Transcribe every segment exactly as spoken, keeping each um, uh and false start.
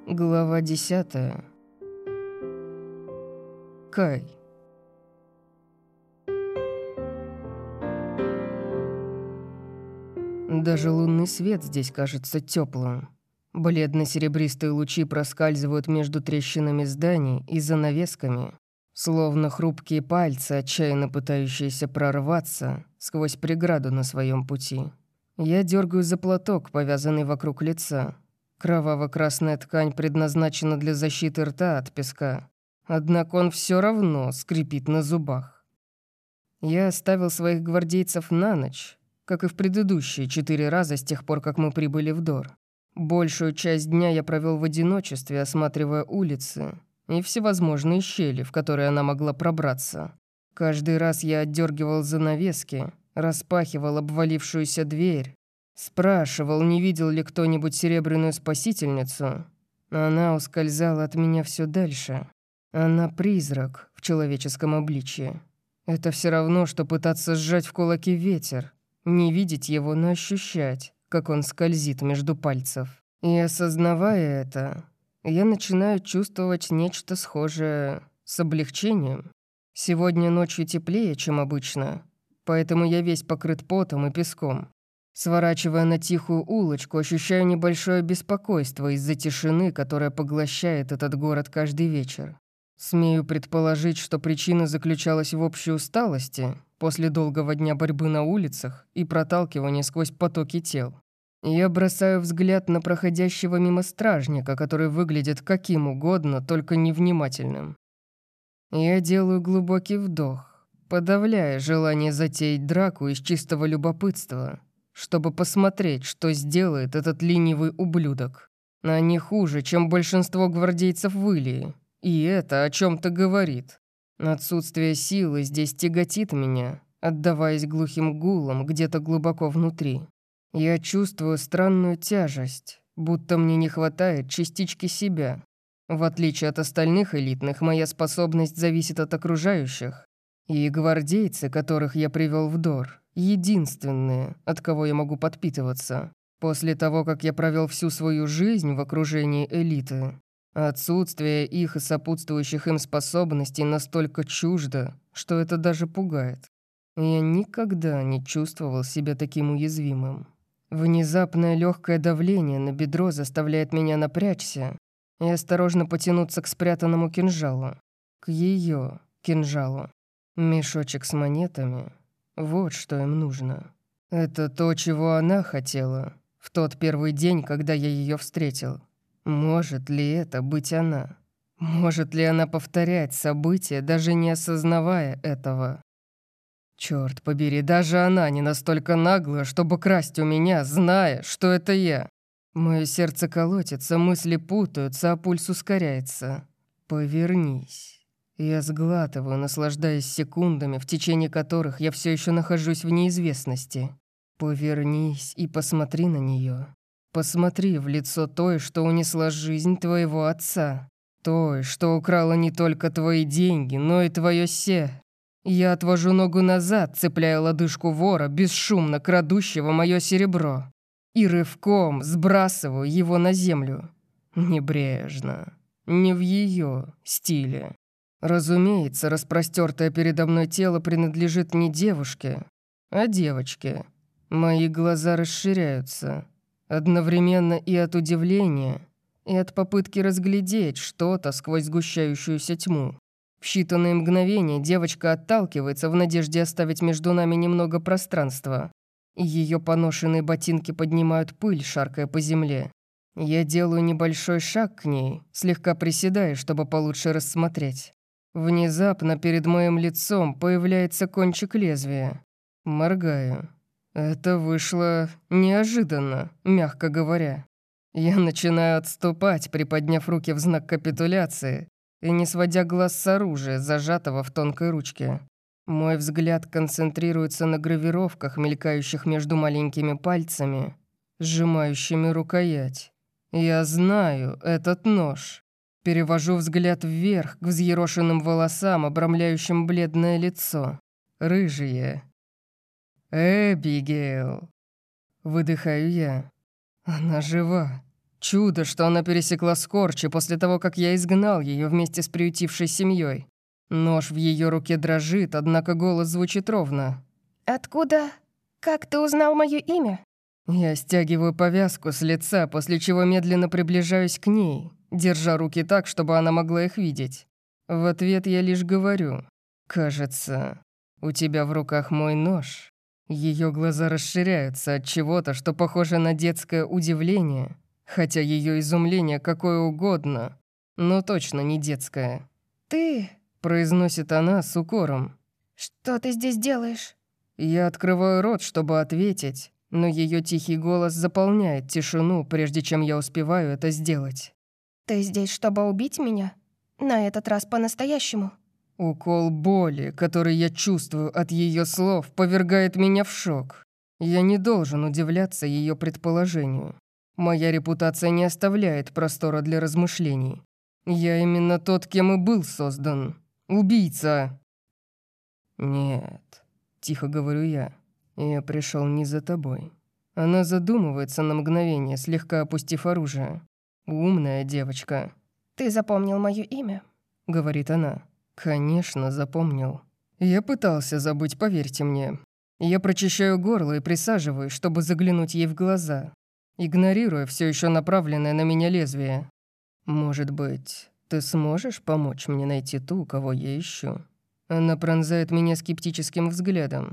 Глава десятая. Кай. Даже лунный свет здесь кажется теплым. Бледно-серебристые лучи проскальзывают между трещинами зданий и занавесками, словно хрупкие пальцы, отчаянно пытающиеся прорваться сквозь преграду на своем пути. Я дергаю за платок, повязанный вокруг лица. Кроваво-красная ткань предназначена для защиты рта от песка, однако он все равно скрипит на зубах. Я оставил своих гвардейцев на ночь, как и в предыдущие четыре раза с тех пор, как мы прибыли в Дор. Большую часть дня я провел в одиночестве, осматривая улицы и всевозможные щели, в которые она могла пробраться. Каждый раз я отдергивал занавески, распахивал обвалившуюся дверь, спрашивал, не видел ли кто-нибудь серебряную спасительницу. Она ускользала от меня все дальше. Она призрак в человеческом обличье. Это все равно, что пытаться сжать в кулаки ветер, не видеть его, но ощущать, как он скользит между пальцев. И осознавая это, я начинаю чувствовать нечто схожее с облегчением. Сегодня ночью теплее, чем обычно, поэтому я весь покрыт потом и песком. Сворачивая на тихую улочку, ощущаю небольшое беспокойство из-за тишины, которая поглощает этот город каждый вечер. Смею предположить, что причина заключалась в общей усталости после долгого дня борьбы на улицах и проталкивания сквозь потоки тел. Я бросаю взгляд на проходящего мимо стражника, который выглядит каким угодно, только невнимательным. Я делаю глубокий вдох, подавляя желание затеять драку из чистого любопытства, чтобы посмотреть, что сделает этот ленивый ублюдок. Они хуже, чем большинство гвардейцев в Илии, и это о чем-то говорит. Отсутствие силы здесь тяготит меня, отдаваясь глухим гулом где-то глубоко внутри. Я чувствую странную тяжесть, будто мне не хватает частички себя. В отличие от остальных элитных, моя способность зависит от окружающих, и гвардейцы, которых я привел в Дор, единственные, от кого я могу подпитываться. После того, как я провел всю свою жизнь в окружении элиты, отсутствие их и сопутствующих им способностей настолько чуждо, что это даже пугает. Я никогда не чувствовал себя таким уязвимым. Внезапное легкое давление на бедро заставляет меня напрячься и осторожно потянуться к спрятанному кинжалу, к ее кинжалу. Мешочек с монетами — вот что им нужно. Это то, чего она хотела в тот первый день, когда я ее встретил. Может ли это быть она? Может ли она повторять события, даже не осознавая этого? Черт побери, даже она не настолько наглая, чтобы красть у меня, зная, что это я. Мое сердце колотится, мысли путаются, а пульс ускоряется. Повернись. Я сглатываю, наслаждаясь секундами, в течение которых я все еще нахожусь в неизвестности. Повернись и посмотри на нее. Посмотри в лицо той, что унесла жизнь твоего отца. Той, что украла не только твои деньги, но и твое се. Я отвожу ногу назад, цепляя лодыжку вора, бесшумно крадущего мое серебро, и рывком сбрасываю его на землю. Небрежно, не в ее стиле. Разумеется, распростертое передо мной тело принадлежит не девушке, а девочке. Мои глаза расширяются, одновременно и от удивления, и от попытки разглядеть что-то сквозь сгущающуюся тьму. В считанные мгновения девочка отталкивается в надежде оставить между нами немного пространства, и ее поношенные ботинки поднимают пыль, шаркая по земле. Я делаю небольшой шаг к ней, слегка приседая, чтобы получше рассмотреть. Внезапно перед моим лицом появляется кончик лезвия. Моргаю. Это вышло неожиданно, мягко говоря. Я начинаю отступать, приподняв руки в знак капитуляции и не сводя глаз с оружия, зажатого в тонкой ручке. Мой взгляд концентрируется на гравировках, мелькающих между маленькими пальцами, сжимающими рукоять. Я знаю этот нож. Перевожу взгляд вверх к взъерошенным волосам, обрамляющим бледное лицо. Рыжие. «Эбигейл!» Выдыхаю я. Она жива. Чудо, что она пересекла Скорчи после того, как я изгнал ее вместе с приютившей семьей. Нож в ее руке дрожит, однако голос звучит ровно. «Откуда? Как ты узнал мое имя?» Я стягиваю повязку с лица, после чего медленно приближаюсь к ней, держа руки так, чтобы она могла их видеть. В ответ я лишь говорю: «Кажется, у тебя в руках мой нож». Ее глаза расширяются от чего-то, что похоже на детское удивление, хотя ее изумление какое угодно, но точно не детское. «Ты...» — произносит она с укором. «Что ты здесь делаешь?» Я открываю рот, чтобы ответить, но ее тихий голос заполняет тишину, прежде чем я успеваю это сделать. «Ты здесь, чтобы убить меня? На этот раз по-настоящему?» Укол боли, который я чувствую от ее слов, повергает меня в шок. Я не должен удивляться ее предположению. Моя репутация не оставляет простора для размышлений. Я именно тот, кем и был создан. Убийца. «Нет», — тихо говорю я, — «я пришел не за тобой». Она задумывается на мгновение, слегка опустив оружие. «Умная девочка», «Ты запомнил мое имя?» — говорит она. «Конечно, запомнил. Я пытался забыть, поверьте мне. Я прочищаю горло и присаживаюсь, чтобы заглянуть ей в глаза, игнорируя все еще направленное на меня лезвие. Может быть, ты сможешь помочь мне найти ту, кого я ищу?» Она пронзает меня скептическим взглядом.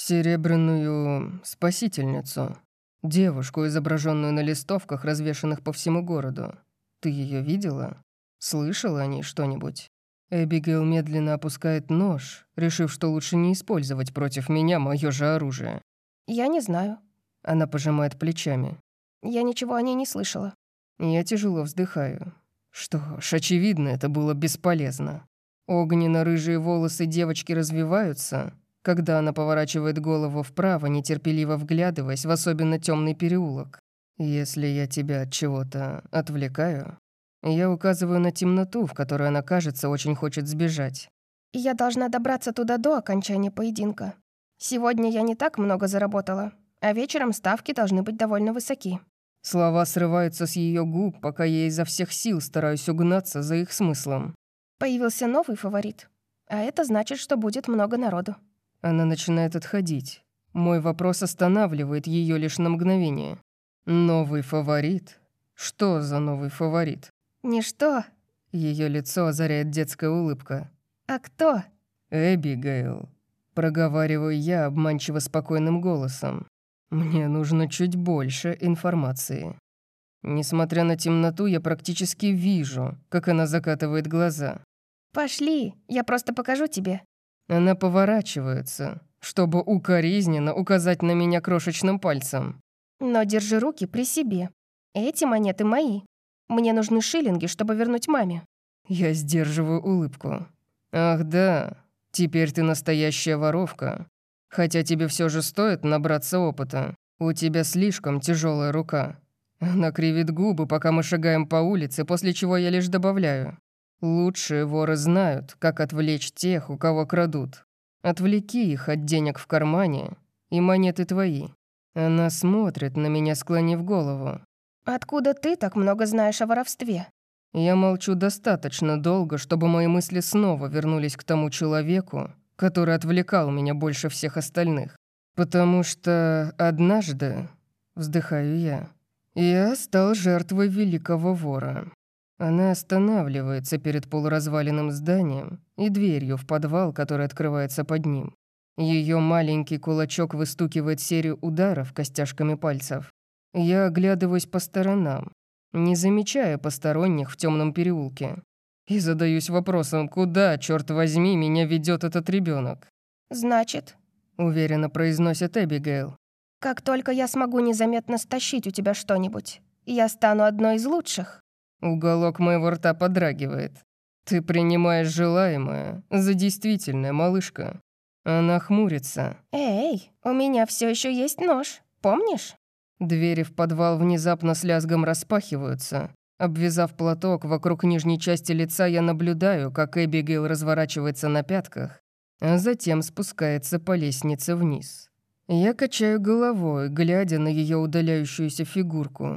Серебряную спасительницу. Девушку, изображенную на листовках, развешанных по всему городу. Ты ее видела? Слышала о ней что-нибудь? Эбигейл медленно опускает нож, решив, что лучше не использовать против меня мое же оружие. «Я не знаю. Она пожимает плечами. Я ничего о ней не слышала». Я тяжело вздыхаю. Что ж, очевидно, это было бесполезно. Огненно-рыжие волосы девочки развиваются, когда она поворачивает голову вправо, нетерпеливо вглядываясь в особенно темный переулок. Если я тебя от чего-то отвлекаю, я указываю на темноту, в которой она, кажется, очень хочет сбежать. «Я должна добраться туда до окончания поединка. Сегодня я не так много заработала, а вечером ставки должны быть довольно высоки». Слова срываются с ее губ, пока я изо всех сил стараюсь угнаться за их смыслом. Появился новый фаворит, а это значит, что будет много народу. Она начинает отходить. Мой вопрос останавливает ее лишь на мгновение. «Новый фаворит? Что за новый фаворит?» «Ничто. Ее лицо озаряет детская улыбка. А кто?» «Эбигейл», — проговариваю я обманчиво спокойным голосом. «Мне нужно чуть больше информации». Несмотря на темноту, я практически вижу, как она закатывает глаза. «Пошли, я просто покажу тебе». Она поворачивается, чтобы укоризненно указать на меня крошечным пальцем. «Но держи руки при себе. Эти монеты мои. Мне нужны шиллинги, чтобы вернуть маме». Я сдерживаю улыбку. «Ах да, теперь ты настоящая воровка. Хотя тебе все же стоит набраться опыта. У тебя слишком тяжелая рука». Она кривит губы, пока мы шагаем по улице, после чего я лишь добавляю. «Лучшие воры знают, как отвлечь тех, у кого крадут. Отвлеки их от денег в кармане, и монеты твои». Она смотрит на меня, склонив голову. «Откуда ты так много знаешь о воровстве?» Я молчу достаточно долго, чтобы мои мысли снова вернулись к тому человеку, который отвлекал меня больше всех остальных. Потому что однажды, вздыхаю я, я стал жертвой великого вора. Она останавливается перед полуразваленным зданием и дверью в подвал, который открывается под ним. Ее маленький кулачок выстукивает серию ударов костяшками пальцев. Я оглядываюсь по сторонам, не замечая посторонних в темном переулке, и задаюсь вопросом, куда, черт возьми, меня ведет этот ребенок. «Значит, — уверенно произносит Эбигейл, как только я смогу незаметно стащить у тебя что-нибудь, я стану одной из лучших». уголок моего рта подрагивает. «Ты принимаешь желаемое за действительное, малышка». Она хмурится. «Эй, у меня все еще есть нож, помнишь?» Двери в подвал внезапно с лязгом распахиваются. Обвязав платок вокруг нижней части лица, я наблюдаю, как Эбигейл разворачивается на пятках, а затем спускается по лестнице вниз. Я качаю головой, глядя на ее удаляющуюся фигурку.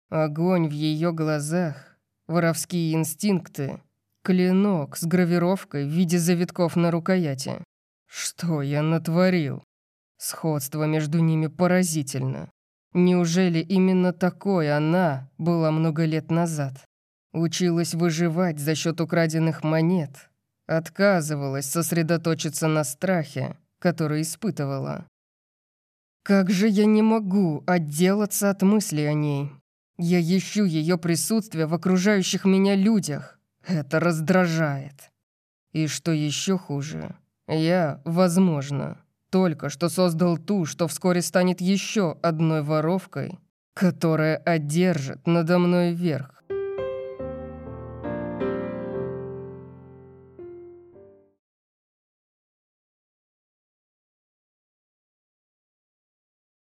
Огонь в ее глазах, воровские инстинкты, клинок с гравировкой в виде завитков на рукояти. Что я натворил? Сходство между ними поразительно. Неужели именно такой она была много лет назад? Училась выживать за счет украденных монет, отказывалась сосредоточиться на страхе, который испытывала. Как же я не могу отделаться от мысли о ней? Я ищу ее присутствие в окружающих меня людях. Это раздражает. И что еще хуже, я, возможно, только что создал ту, что вскоре станет еще одной воровкой, которая одержит надо мной верх.